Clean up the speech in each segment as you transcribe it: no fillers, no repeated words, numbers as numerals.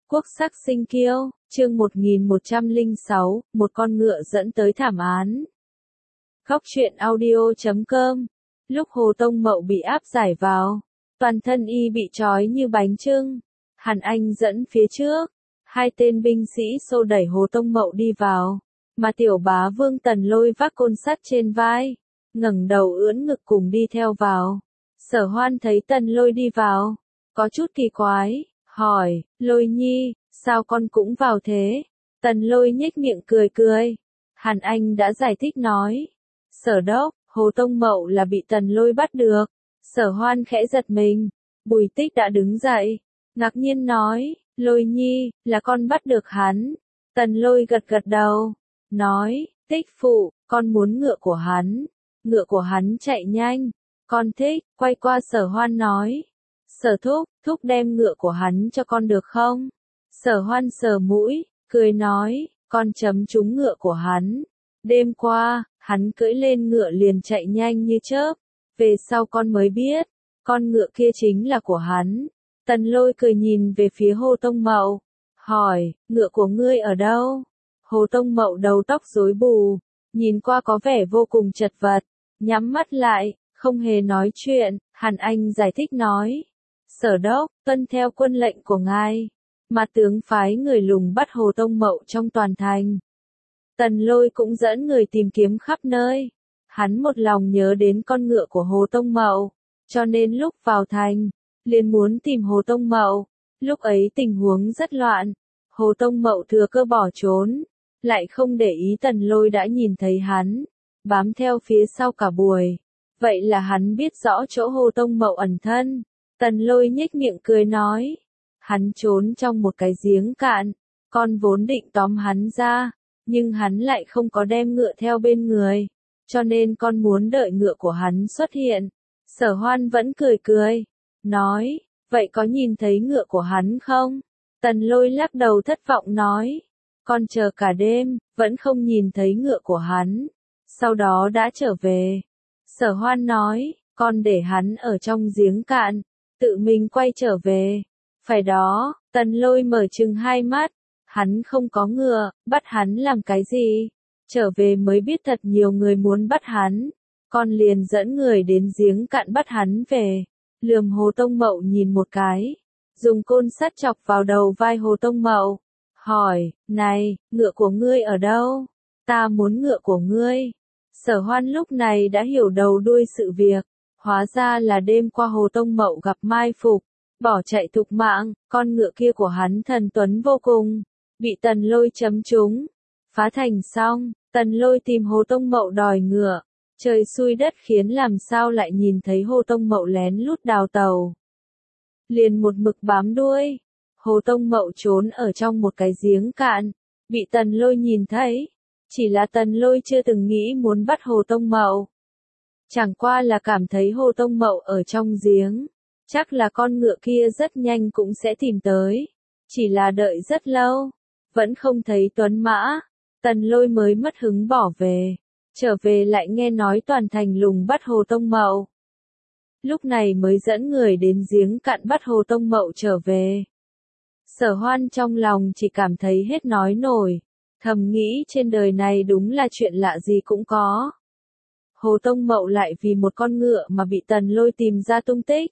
Quốc sắc sinh kiêu, chương 1106, một con ngựa dẫn tới thảm án. Góc truyện audio.com. Lúc Hồ Tông Mậu bị áp giải vào, toàn thân y bị trói như bánh chưng. Hàn Anh dẫn phía trước, hai tên binh sĩ xô đẩy Hồ Tông Mậu đi vào, mà tiểu bá Vương Tần Lôi vác côn sắt trên vai, ngẩng đầu ưỡn ngực cùng đi theo vào. Sở Hoan thấy Tần Lôi đi vào, có chút kỳ quái, hỏi, Lôi nhi, sao con cũng vào thế? Tần Lôi nhếch miệng cười cười. Hàn Anh đã giải thích nói, Sở đốc, Hồ Tông Mậu là bị Tần Lôi bắt được. Sở Hoan khẽ giật mình, Bùi Tích đã đứng dậy, ngạc nhiên nói, Lôi nhi, là con bắt được hắn. Tần Lôi gật gật đầu, nói, Tích phụ, con muốn ngựa của hắn chạy nhanh, con thích. Quay qua Sở Hoan nói, Sở thúc đem ngựa của hắn cho con được không? Sở Hoan sờ mũi, cười nói, con chấm trúng ngựa của hắn. Đêm qua, hắn cưỡi lên ngựa liền chạy nhanh như chớp. Về sau con mới biết, con ngựa kia chính là của hắn. Tần Lôi cười nhìn về phía Hồ Tông Mậu, hỏi, ngựa của ngươi ở đâu? Hồ Tông Mậu đầu tóc rối bù, nhìn qua có vẻ vô cùng chật vật, nhắm mắt lại, không hề nói chuyện. Hàn Anh giải thích nói, Sở đốc, tuân theo quân lệnh của ngài, mà tướng phái người lùng bắt Hồ Tông Mậu trong toàn thành. Tần Lôi cũng dẫn người tìm kiếm khắp nơi. Hắn một lòng nhớ đến con ngựa của Hồ Tông Mậu, cho nên lúc vào thành, liền muốn tìm Hồ Tông Mậu. Lúc ấy tình huống rất loạn, Hồ Tông Mậu thừa cơ bỏ trốn, lại không để ý Tần Lôi đã nhìn thấy hắn, bám theo phía sau cả buổi. Vậy là hắn biết rõ chỗ Hồ Tông Mậu ẩn thân. Tần Lôi nhếch miệng cười nói, hắn trốn trong một cái giếng cạn, con vốn định tóm hắn ra, nhưng hắn lại không có đem ngựa theo bên người, cho nên con muốn đợi ngựa của hắn xuất hiện. Sở Hoan vẫn cười cười, nói, vậy có nhìn thấy ngựa của hắn không? Tần Lôi lắc đầu thất vọng nói, con chờ cả đêm, vẫn không nhìn thấy ngựa của hắn, sau đó đã trở về. Sở Hoan nói, con để hắn ở trong giếng cạn, tự mình quay trở về. Phải đó. Tần Lôi mở trừng hai mắt, hắn không có ngựa, bắt hắn làm cái gì? Trở về mới biết thật nhiều người muốn bắt hắn, con liền dẫn người đến giếng cạn bắt hắn về. Lườm Hồ Tông Mậu nhìn một cái, dùng côn sắt chọc vào đầu vai Hồ Tông Mậu, hỏi, này, ngựa của ngươi ở đâu? Ta muốn ngựa của ngươi. Sở Hoan lúc này đã hiểu đầu đuôi sự việc, hóa ra là đêm qua Hồ Tông Mậu gặp mai phục, bỏ chạy thục mạng. Con ngựa kia của hắn thần tuấn vô cùng, bị Tần Lôi chấm trúng, phá thành xong. Tần Lôi tìm Hồ Tông Mậu đòi ngựa, trời xui đất khiến làm sao lại nhìn thấy Hồ Tông Mậu lén lút đào tàu, liền một mực bám đuôi. Hồ Tông Mậu trốn ở trong một cái giếng cạn, bị Tần Lôi nhìn thấy. Chỉ là Tần Lôi chưa từng nghĩ muốn bắt Hồ Tông Mậu, chẳng qua là cảm thấy Hồ Tông Mậu ở trong giếng, chắc là con ngựa kia rất nhanh cũng sẽ tìm tới. Chỉ là đợi rất lâu, vẫn không thấy tuấn mã, Tần Lôi mới mất hứng bỏ về. Trở về lại nghe nói toàn thành lùng bắt Hồ Tông Mậu, lúc này mới dẫn người đến giếng cạn bắt Hồ Tông Mậu trở về. Sở Hoan trong lòng chỉ cảm thấy hết nói nổi, thầm nghĩ trên đời này đúng là chuyện lạ gì cũng có. Hồ Tông Mậu lại vì một con ngựa mà bị Tần Lôi tìm ra tung tích.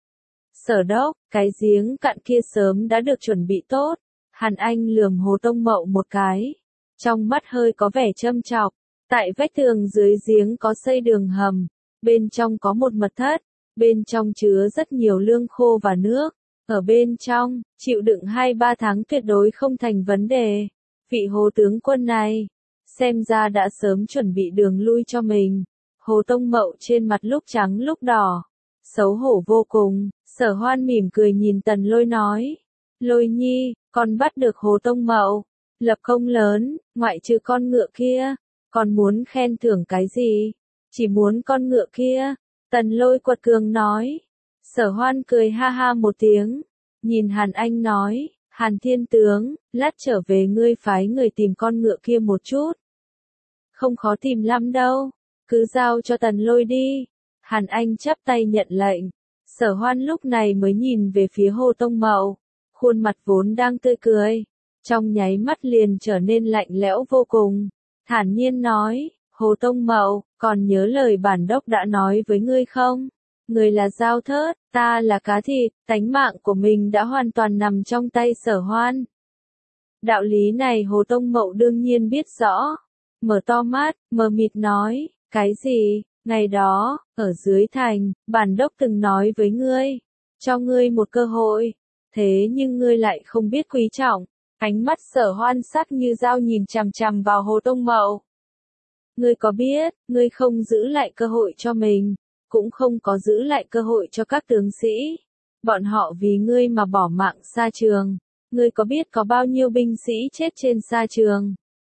Sở đốc, cái giếng cạn kia sớm đã được chuẩn bị tốt. Hàn Anh lườm Hồ Tông Mậu một cái, trong mắt hơi có vẻ châm chọc. Tại vách tường dưới giếng có xây đường hầm, bên trong có một mật thất, bên trong chứa rất nhiều lương khô và nước. Ở bên trong, chịu đựng 2-3 tháng tuyệt đối không thành vấn đề. Vị Hồ tướng quân này, xem ra đã sớm chuẩn bị đường lui cho mình. Hồ Tông Mậu trên mặt lúc trắng lúc đỏ, xấu hổ vô cùng. Sở Hoan mỉm cười nhìn Tần Lôi nói, Lôi nhi, con bắt được Hồ Tông Mậu, lập công lớn, ngoại trừ con ngựa kia, con muốn khen thưởng cái gì? Chỉ muốn con ngựa kia. Tần Lôi quật cường nói. Sở Hoan cười ha ha một tiếng, nhìn Hàn Anh nói, Hàn Thiên tướng, lát trở về ngươi phái người tìm con ngựa kia một chút. Không khó tìm lắm đâu, cứ giao cho Tần Lôi đi. Hàn Anh chắp tay nhận lệnh. Sở Hoan lúc này mới nhìn về phía Hồ Tông Mậu, khuôn mặt vốn đang tươi cười, trong nháy mắt liền trở nên lạnh lẽo vô cùng, thản nhiên nói, Hồ Tông Mậu, còn nhớ lời bản đốc đã nói với ngươi không? Ngươi là dao thớt, ta là cá thịt, tánh mạng của mình đã hoàn toàn nằm trong tay Sở Hoan. Đạo lý này Hồ Tông Mậu đương nhiên biết rõ, mở to mắt, mờ mịt nói, cái gì? Ngày đó, ở dưới thành, bản đốc từng nói với ngươi, cho ngươi một cơ hội, thế nhưng ngươi lại không biết quý trọng. Ánh mắt Sở Hoan sắc như dao nhìn chằm chằm vào Hồ Tông Mậu. Ngươi có biết, ngươi không giữ lại cơ hội cho mình, cũng không có giữ lại cơ hội cho các tướng sĩ. Bọn họ vì ngươi mà bỏ mạng xa trường. Ngươi có biết có bao nhiêu binh sĩ chết trên xa trường?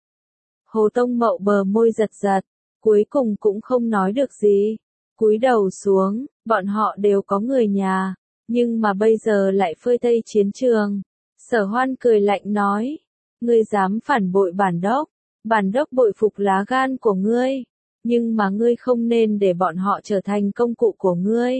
Hồ Tông Mậu bờ môi giật giật, cuối cùng cũng không nói được gì. Cúi đầu xuống, bọn họ đều có người nhà, nhưng mà bây giờ lại phơi thây chiến trường. Sở Hoan cười lạnh nói, ngươi dám phản bội bản đốc bội phục lá gan của ngươi, nhưng mà ngươi không nên để bọn họ trở thành công cụ của ngươi.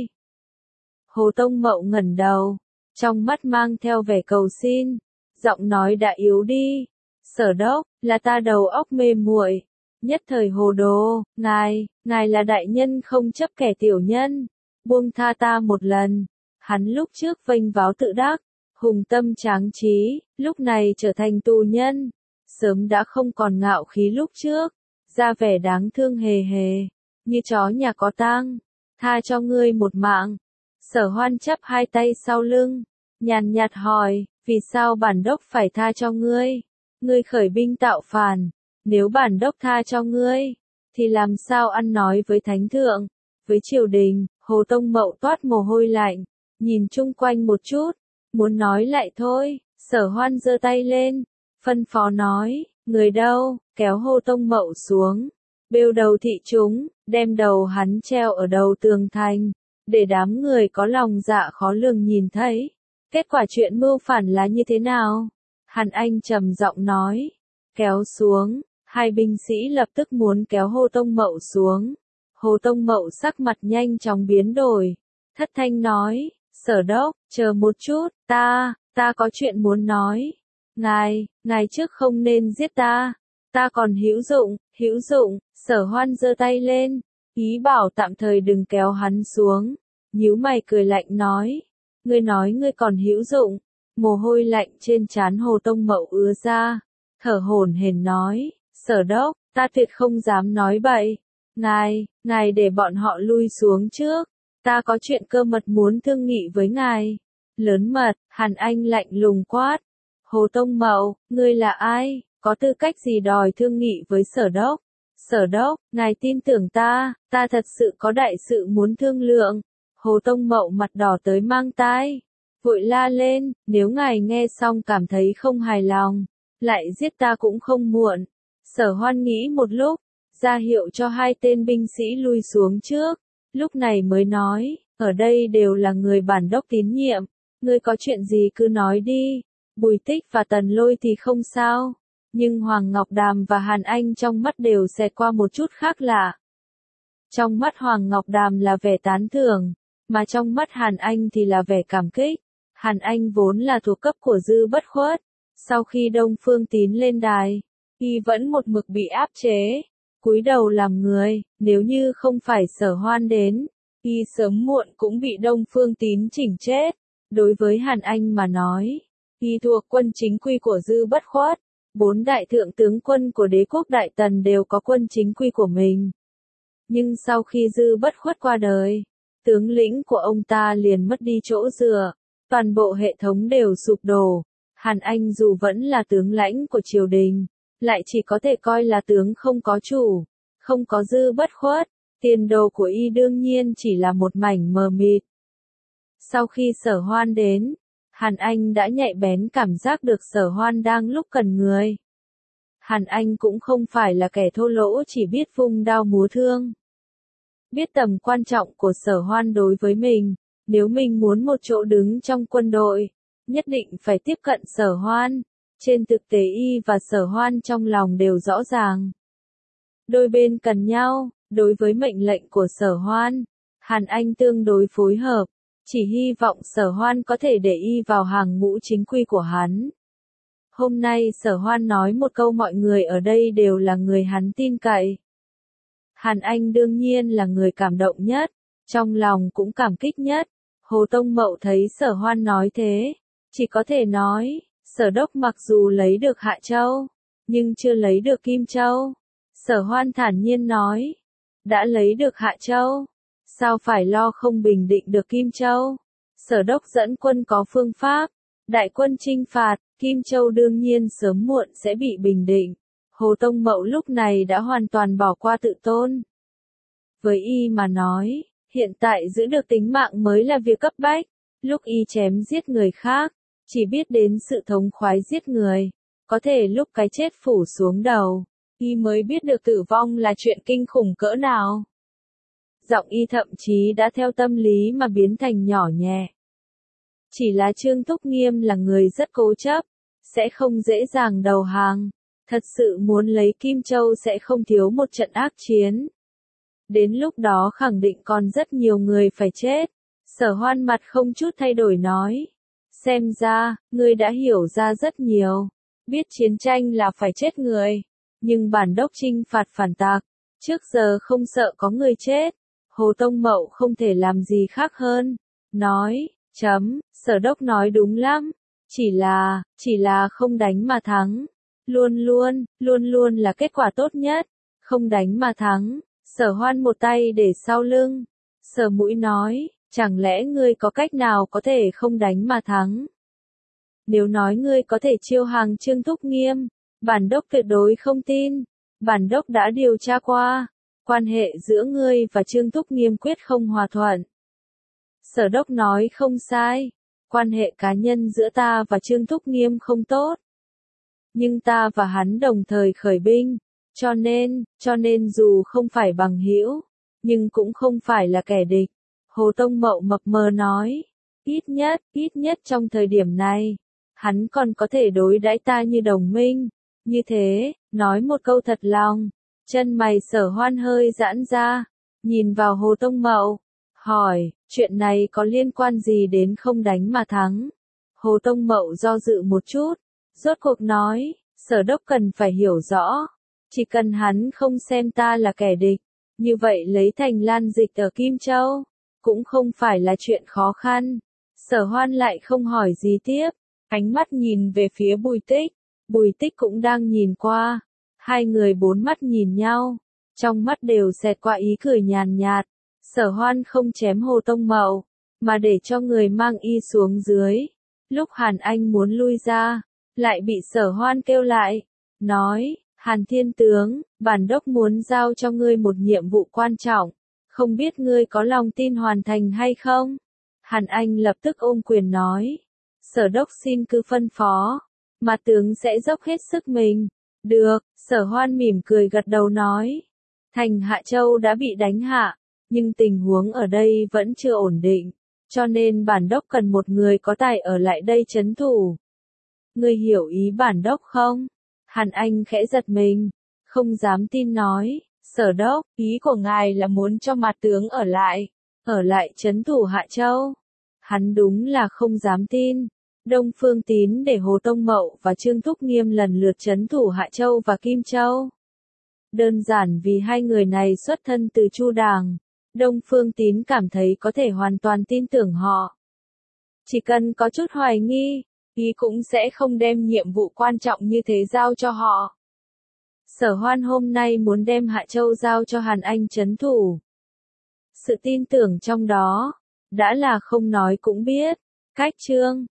Hồ Tông Mậu ngẩng đầu, trong mắt mang theo vẻ cầu xin, giọng nói đã yếu đi, Sở đốc, là ta đầu óc mê muội, nhất thời hồ đồ, ngài là đại nhân không chấp kẻ tiểu nhân, buông tha ta một lần. Hắn lúc trước vênh váo tự đắc, hùng tâm tráng trí, lúc này trở thành tù nhân, sớm đã không còn ngạo khí lúc trước, ra vẻ đáng thương hề hề, như chó nhà có tang, tha cho ngươi một mạng. Sở Hoan chắp hai tay sau lưng, nhàn nhạt hỏi, vì sao bản đốc phải tha cho ngươi? Ngươi khởi binh tạo phản, nếu bản đốc tha cho ngươi, thì làm sao ăn nói với thánh thượng, với triều đình? Hồ Tông Mậu toát mồ hôi lạnh, nhìn chung quanh một chút, muốn nói lại thôi. Sở Hoan giơ tay lên, phân phó nói, người đâu, kéo Hồ Tông Mậu xuống, bêu đầu thị chúng, đem đầu hắn treo ở đầu tường thành, để đám người có lòng dạ khó lường nhìn thấy. Kết quả chuyện mưu phản là như thế nào? Hàn Anh trầm giọng nói, kéo xuống. Hai binh sĩ lập tức muốn kéo Hồ Tông Mậu xuống. Hồ Tông Mậu sắc mặt nhanh chóng biến đổi, thất thanh nói, Sở đốc, chờ một chút, ta có chuyện muốn nói. Ngài trước không nên giết ta còn hữu dụng. Sở Hoan giơ tay lên, ý bảo tạm thời đừng kéo hắn xuống, nhíu mày cười lạnh nói, ngươi nói ngươi còn hữu dụng? Mồ hôi lạnh trên trán Hồ Tông Mậu ứa ra, thở hổn hển nói, Sở đốc, ta tuyệt không dám nói bậy. Ngài để bọn họ lui xuống trước, ta có chuyện cơ mật muốn thương nghị với ngài. Lớn mật, Hàn Anh lạnh lùng quát. Hồ Tông Mậu, ngươi là ai, có tư cách gì đòi thương nghị với Sở đốc? Sở đốc, ngài tin tưởng ta thật sự có đại sự muốn thương lượng. Hồ Tông Mậu mặt đỏ tới mang tai, vội la lên, nếu ngài nghe xong cảm thấy không hài lòng, lại giết ta cũng không muộn. Sở Hoan nghĩ một lúc, ra hiệu cho hai tên binh sĩ lui xuống trước, lúc này mới nói, ở đây đều là người bản đốc tín nhiệm, ngươi có chuyện gì cứ nói đi. Bùi Tích và Tần Lôi thì không sao, nhưng Hoàng Ngọc Đàm và Hàn Anh trong mắt đều xẹt qua một chút khác lạ. Trong mắt Hoàng Ngọc Đàm là vẻ tán thưởng, mà trong mắt Hàn Anh thì là vẻ cảm kích. Hàn Anh vốn là thuộc cấp của Dư Bất Khuất, sau khi Đông Phương Tín lên đài, y vẫn một mực bị áp chế, cúi đầu làm người, nếu như không phải Sở Hoan đến, y sớm muộn cũng bị Đông Phương Tín chỉnh chết. Đối với Hàn Anh mà nói, y thuộc quân chính quy của Dư Bất Khuất, 4 đại thượng tướng quân của đế quốc Đại Tần đều có quân chính quy của mình. Nhưng sau khi Dư Bất Khuất qua đời, tướng lĩnh của ông ta liền mất đi chỗ dựa, toàn bộ hệ thống đều sụp đổ. Hàn Anh dù vẫn là tướng lãnh của triều đình, lại chỉ có thể coi là tướng không có chủ, không có Dư Bất Khuất, tiền đồ của y đương nhiên chỉ là một mảnh mờ mịt. Sau khi Sở Hoan đến, Hàn Anh đã nhạy bén cảm giác được Sở Hoan đang lúc cần người. Hàn Anh cũng không phải là kẻ thô lỗ chỉ biết vung đao múa thương. Biết tầm quan trọng của Sở Hoan đối với mình, nếu mình muốn một chỗ đứng trong quân đội, nhất định phải tiếp cận Sở Hoan. Trên thực tế y và Sở Hoan trong lòng đều rõ ràng. Đôi bên cần nhau, đối với mệnh lệnh của Sở Hoan, Hàn Anh tương đối phối hợp, chỉ hy vọng Sở Hoan có thể để y vào hàng ngũ chính quy của hắn. Hôm nay Sở Hoan nói một câu mọi người ở đây đều là người hắn tin cậy. Hàn Anh đương nhiên là người cảm động nhất, trong lòng cũng cảm kích nhất. Hồ Tông Mậu thấy Sở Hoan nói thế, chỉ có thể nói, Sở Đốc mặc dù lấy được Hạ Châu, nhưng chưa lấy được Kim Châu. Sở Hoan thản nhiên nói, đã lấy được Hạ Châu, sao phải lo không bình định được Kim Châu? Sở Đốc dẫn quân có phương pháp, đại quân chinh phạt, Kim Châu đương nhiên sớm muộn sẽ bị bình định. Hồ Tông Mậu lúc này đã hoàn toàn bỏ qua tự tôn. Với y mà nói, hiện tại giữ được tính mạng mới là việc cấp bách. Lúc y chém giết người khác, chỉ biết đến sự thống khoái giết người, có thể lúc cái chết phủ xuống đầu, y mới biết được tử vong là chuyện kinh khủng cỡ nào. Giọng y thậm chí đã theo tâm lý mà biến thành nhỏ nhẹ. Chỉ là Trương Thúc Nghiêm là người rất cố chấp, sẽ không dễ dàng đầu hàng. Thật sự muốn lấy Kim Châu sẽ không thiếu một trận ác chiến. Đến lúc đó khẳng định còn rất nhiều người phải chết. Sở Hoan mặt không chút thay đổi nói. Xem ra, ngươi đã hiểu ra rất nhiều. Biết chiến tranh là phải chết người. Nhưng bản đốc chinh phạt phản tặc, trước giờ không sợ có người chết. Hồ Tông Mậu không thể làm gì khác hơn. Nói, Sở Đốc nói đúng lắm. Chỉ là không đánh mà thắng. Luôn luôn là kết quả tốt nhất. Không đánh mà thắng. Sở Hoan một tay để sau lưng. Sở Mũi nói, chẳng lẽ ngươi có cách nào có thể không đánh mà thắng? Nếu nói ngươi có thể chiêu hàng Trương Thúc Nghiêm, bản đốc tuyệt đối không tin. Bản đốc đã điều tra qua. Quan hệ giữa ngươi và Trương Thúc Nghiêm quyết không hòa thuận. Sở Đốc nói không sai. Quan hệ cá nhân giữa ta và Trương Thúc Nghiêm không tốt. Nhưng ta và hắn đồng thời khởi binh, cho nên dù không phải bằng hữu, nhưng cũng không phải là kẻ địch. Hồ Tông Mậu mập mờ nói, ít nhất trong thời điểm này, hắn còn có thể đối đãi ta như đồng minh. Như thế, nói một câu thật lòng, chân mày Sở Hoan hơi giãn ra, nhìn vào Hồ Tông Mậu, hỏi, chuyện này có liên quan gì đến không đánh mà thắng? Hồ Tông Mậu do dự một chút, rốt cuộc nói, Sở Đốc cần phải hiểu rõ, chỉ cần hắn không xem ta là kẻ địch, như vậy lấy thành Lan Dịch ở Kim Châu, cũng không phải là chuyện khó khăn. Sở Hoan lại không hỏi gì tiếp, ánh mắt nhìn về phía Bùi Tích cũng đang nhìn qua, hai người bốn mắt nhìn nhau, trong mắt đều xẹt qua ý cười nhàn nhạt. Sở Hoan không chém Hồ Tông Mậu, mà để cho người mang y xuống dưới. Lúc Hàn Anh muốn lui ra, lại bị Sở Hoan kêu lại, nói, Hàn Thiên Tướng, bản đốc muốn giao cho ngươi một nhiệm vụ quan trọng, không biết ngươi có lòng tin hoàn thành hay không? Hàn Anh lập tức ôm quyền nói, Sở Đốc xin cứ phân phó, mà tướng sẽ dốc hết sức mình. Được, Sở Hoan mỉm cười gật đầu nói, thành Hạ Châu đã bị đánh hạ, nhưng tình huống ở đây vẫn chưa ổn định, cho nên bản đốc cần một người có tài ở lại đây trấn thủ. Ngươi hiểu ý bản đốc không? Hàn Anh khẽ giật mình, không dám tin nói, Sở Đốc, ý của ngài là muốn cho mặt tướng ở lại trấn thủ Hạ Châu. Hắn đúng là không dám tin. Đông Phương Tín để Hồ Tông Mậu và Trương Thúc Nghiêm lần lượt trấn thủ Hạ Châu và Kim Châu. Đơn giản vì hai người này xuất thân từ Chu Đàng, Đông Phương Tín cảm thấy có thể hoàn toàn tin tưởng họ. Chỉ cần có chút hoài nghi, y cũng sẽ không đem nhiệm vụ quan trọng như thế giao cho họ. Sở Hoan hôm nay muốn đem Hạ Châu giao cho Hàn Anh trấn thủ. Sự tin tưởng trong đó, đã là không nói cũng biết. Cách chương